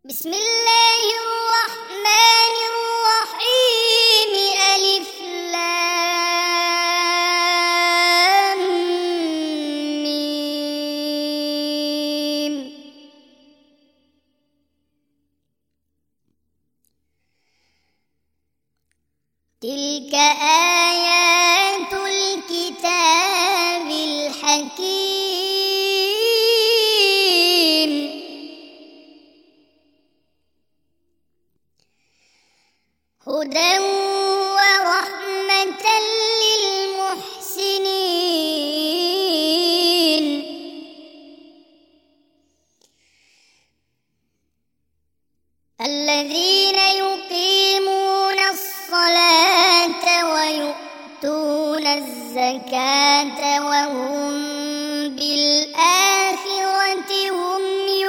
بسم الله الرحمن الرحيم. ألف لام ميم. تلك آيات الكتاب الحكيم. هدى ورحمة للمحسنين. الذين يقيمون الصلاة ويؤتون الزكاة وهم بالآخرة هم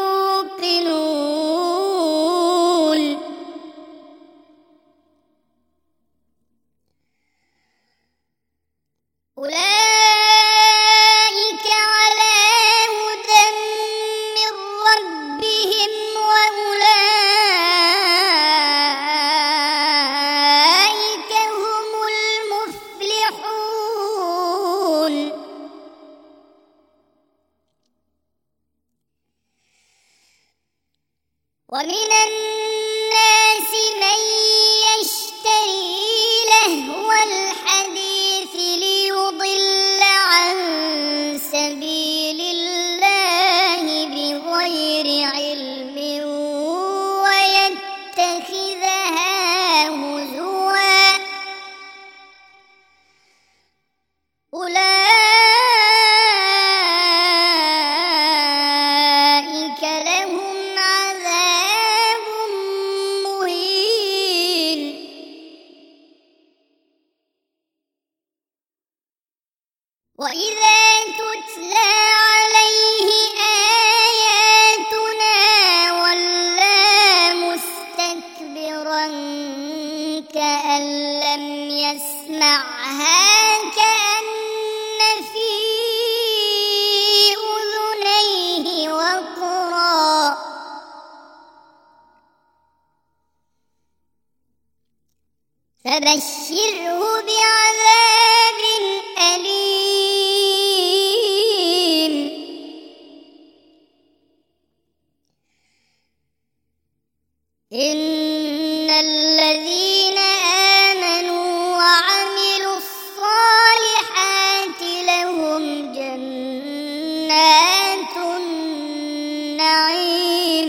يوقنون. أولئك على هدى من ربهم وأولئك هم المفلحون. ومن الناس من يشتري لهو الحديث ليضل عن سبيل الله بغير علم ويتخذها هزوا. أولئك لهم عذاب مهين. وإذا تتلى عليه آياتنا ولى مستكبرا كأن لم يسمعها كأن في أذنيه وقرا. فبشره بعذاب أليم. إن الذين آمنوا وعملوا الصالحات لهم جنات النعيم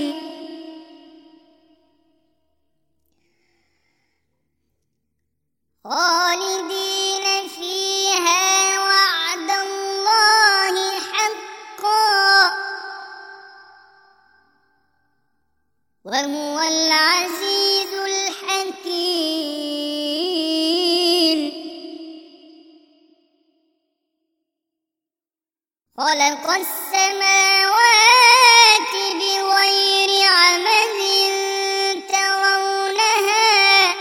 خالدين فيها وعد الله حقا وهو العزيز الحكيم. خلق السماوات بغير عمد ترونها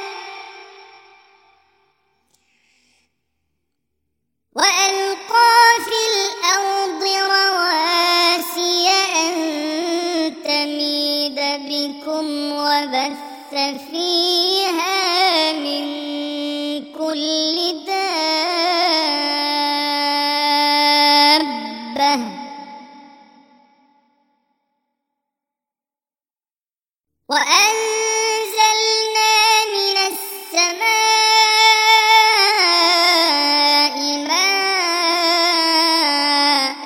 وألقى في الأرض رواسي أن تميد بكم وبث فيها من كل دابة وأنزلنا من السماء ماء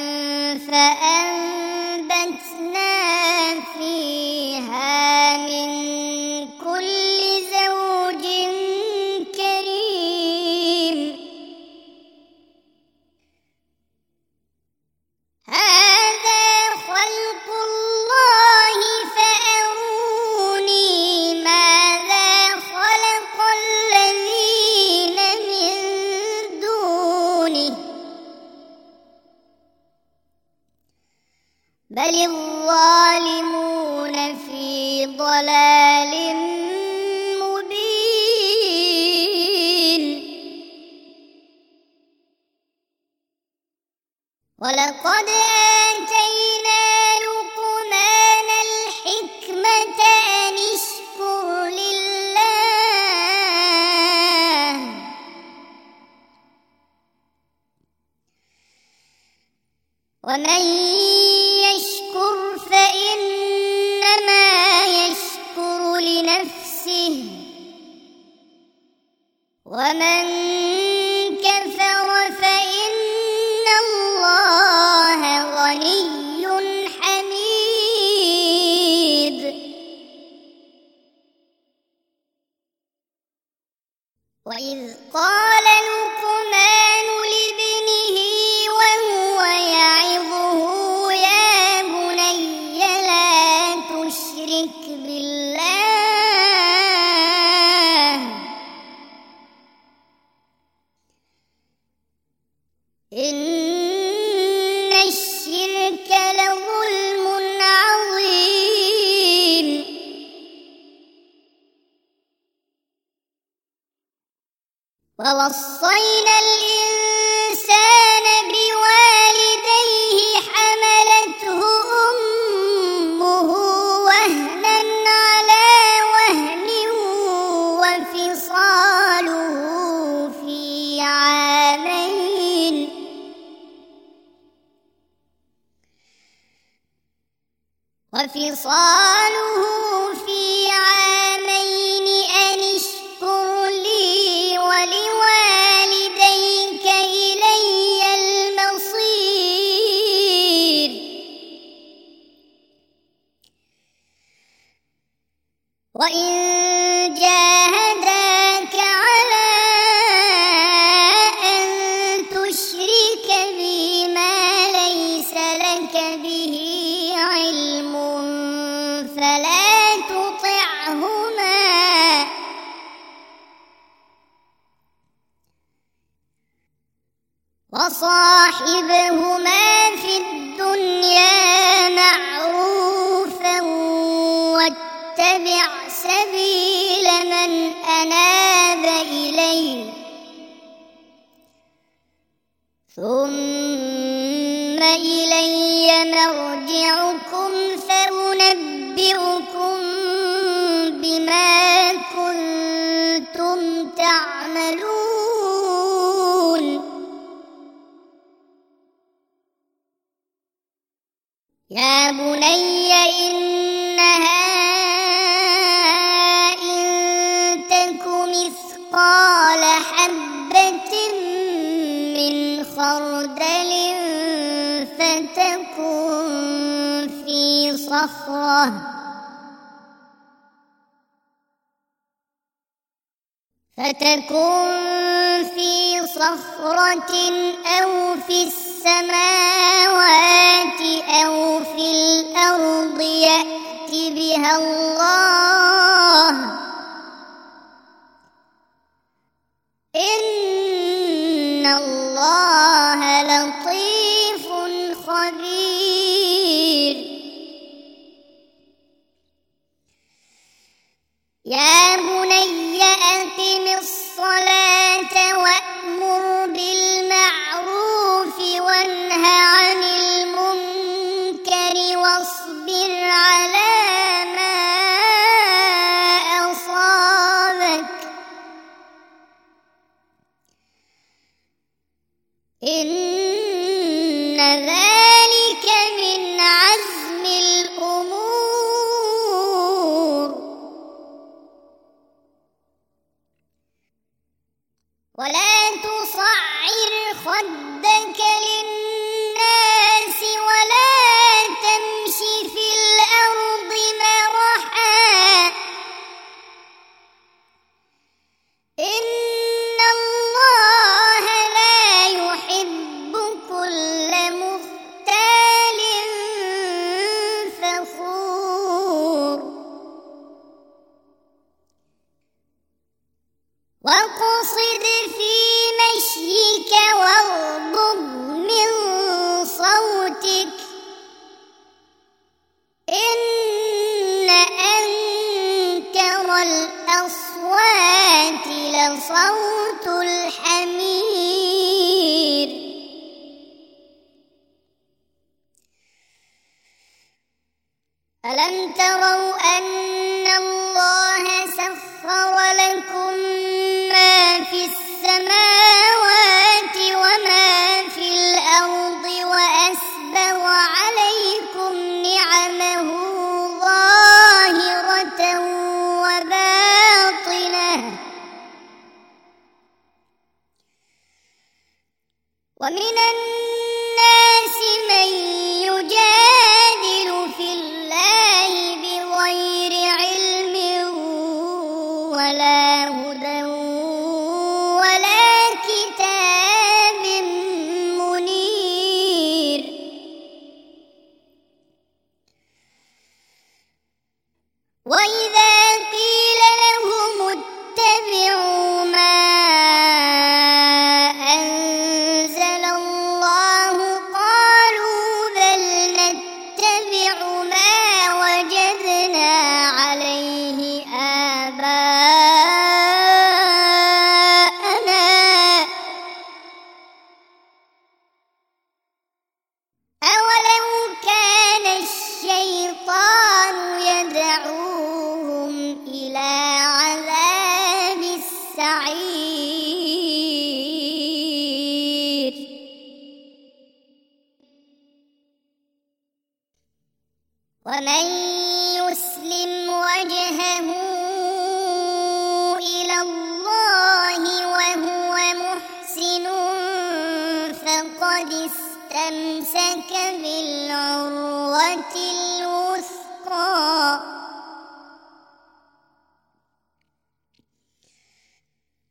فأنبتنا فيها من كل زوج كريم. هذا خلق الله فأروني ماذا خلق الذين من دونه بل الظالمون في ضلال مبين. ولقد آتينا لقمان الحكمة وإذ قال لقمان لابنه وهو يعظه يا بني لا تشرك بالله إن الشرك لظلم عظيم ووصينا الإنسان بوالديه حملته أمه وهنا على وهن وفصاله في عامين أن اشكر لي ولوالديك إلي المصير وإن جاهداك على أن تشرك بي ما ليس لك به علم فلا تطعهما وصاحبهما في الدنيا معروفا واتبع سبيل من أناب إلي ثم إلي مرجعكم فأنبئكم بما كنتم تعملون يا بني إنها إن تك مثقال حبة من خردل فتكن في صخرة أو في السماوات أو في الأرض يأت بها الله إن الله لطيف خبير يا بني أقم الصلاة وأمر بالمعروف وانه عن المنكر واصبر على ما أصابك إن ذلك من عزم الأمور ولا تصعر خدك للناس ولا تمش في الأرض مرحا إن الله لا يحب كل مختال فخور واقصد في مشيك واغضض من صوتك إن أنكر الأصوات لصوت الحمير ألم تروا أن الله سخر لكم ما في السماوات وما في الأرض وأسبغ عليكم نعمه ظاهرة وباطنة ومن الناس من يجادل في الله بغير علم ولا هدى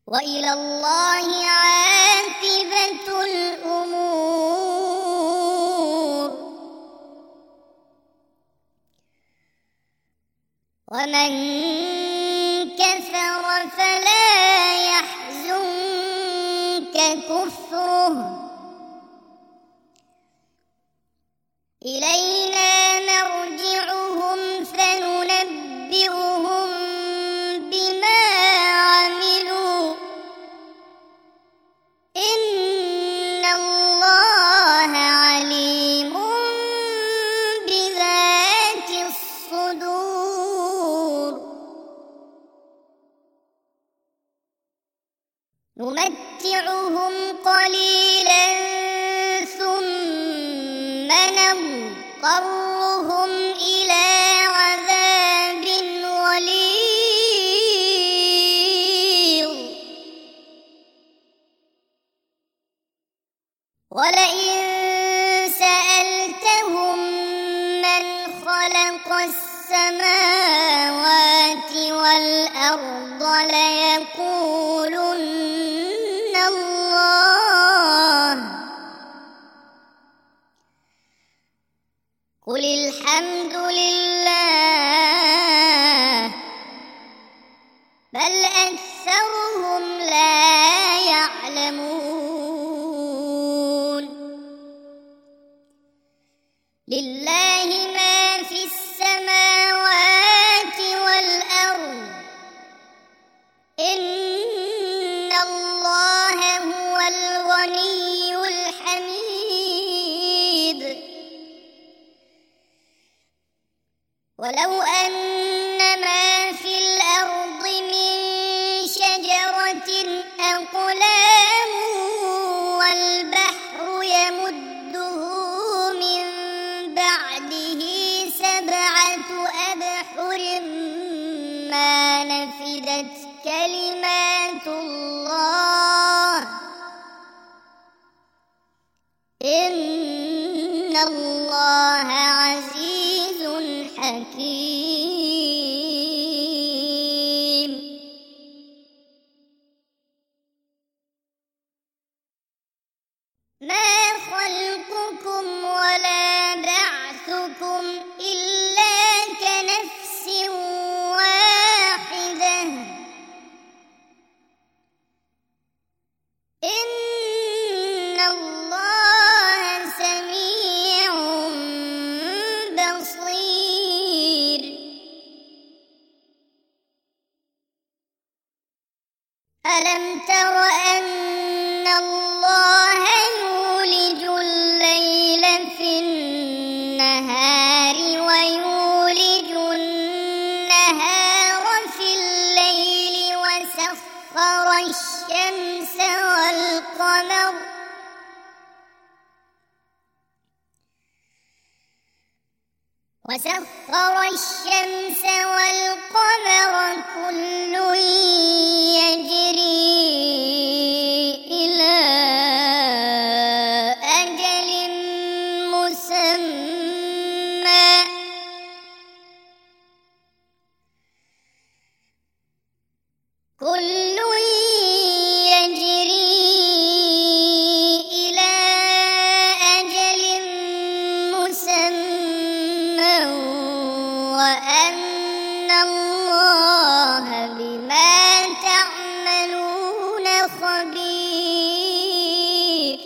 وإلى الله عاقبة الأمور. ومن كفر فلا يحزنك كفره، إلينا مرجعهم فننبئهم بما عملوا، إن الله عليم بذات الصدور. نمتعهم قليلا ثم نضطرهم إلى عذاب غليظ. ولئن سألتهم من خلق السماوات والأرض ليقولن الله، قل الحمد لله، بل أكثرهم لا يعلمون. لله ما في السماوات والأرض، إن الله هو الغني الحميد. ولو أن ما في الأرض من شجرة أقلام والبحر يمده من بعده 7 أبحر ما نفدت كلمات الله، إن الله عزيز حكيم. ما خلقكم ولا بعثكم إلا كنفس واحدة، إن الله سميع بصير. ألم تر أن الله يولج الليل في النهار ويولج النهار في الليل، وسخر الشمس والقمر كل يجري إلى أجل مسمى، كل يجري إلى أجل مسمى، وأن الله بما تعملون خبير.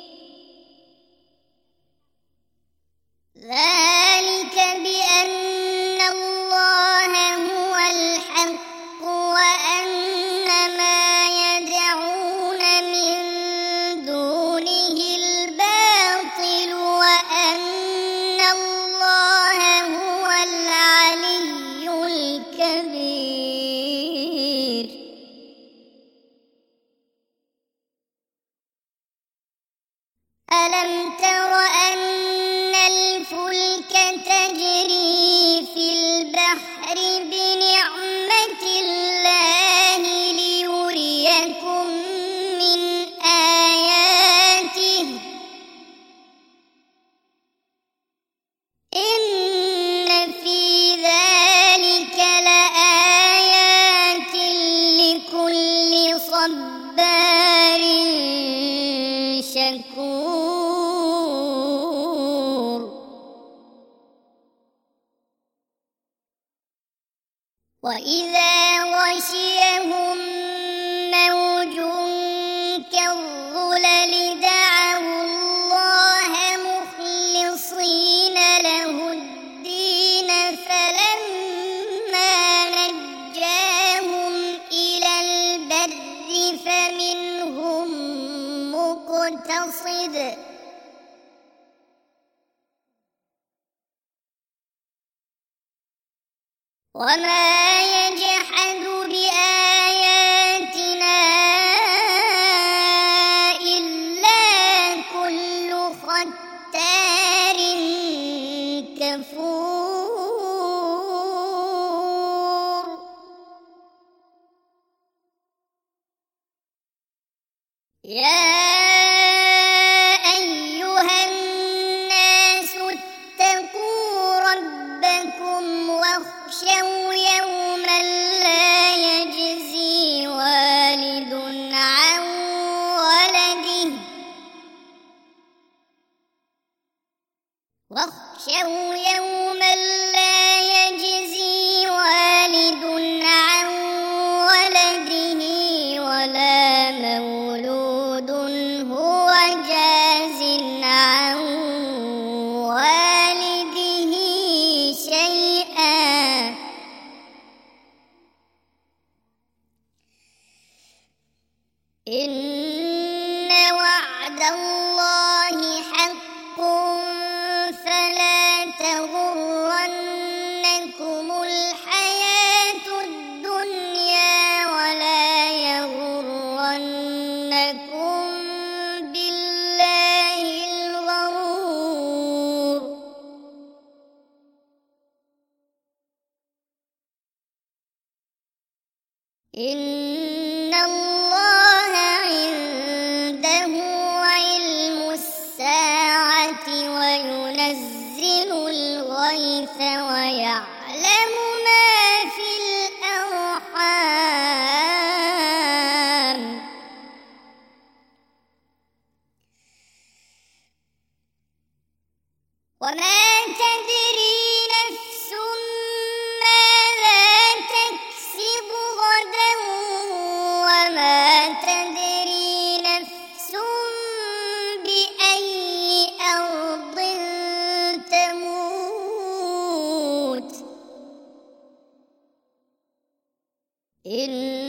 ذلك بأن الله هو الحق وأن ما يدعون من دونه الباطل، وأن الله هو العلي الكبير. وإذا غشيهم موج كالظلل دعوا الله مخلصين له الدين فلما نجاهم إلى البر فمنهم مقتصد وما يجحد بآياتنا إلا كل ختار كفور يا أيها الناس اتقوا ربكم واخشوا يوما لا يجزي والد عن ولده ولا مولود هو جاز عن والده شيئا إن وعد الله حق فلا تغرنكم الحياة الدنيا ولا يغرنكم بالله الغرور إن الله عنده علم الساعة وينزل الغيث ويعلم ما في الأرحام وما تدري نفس ماذا تكسب غدا وما تدري نفس بأي أرض تموت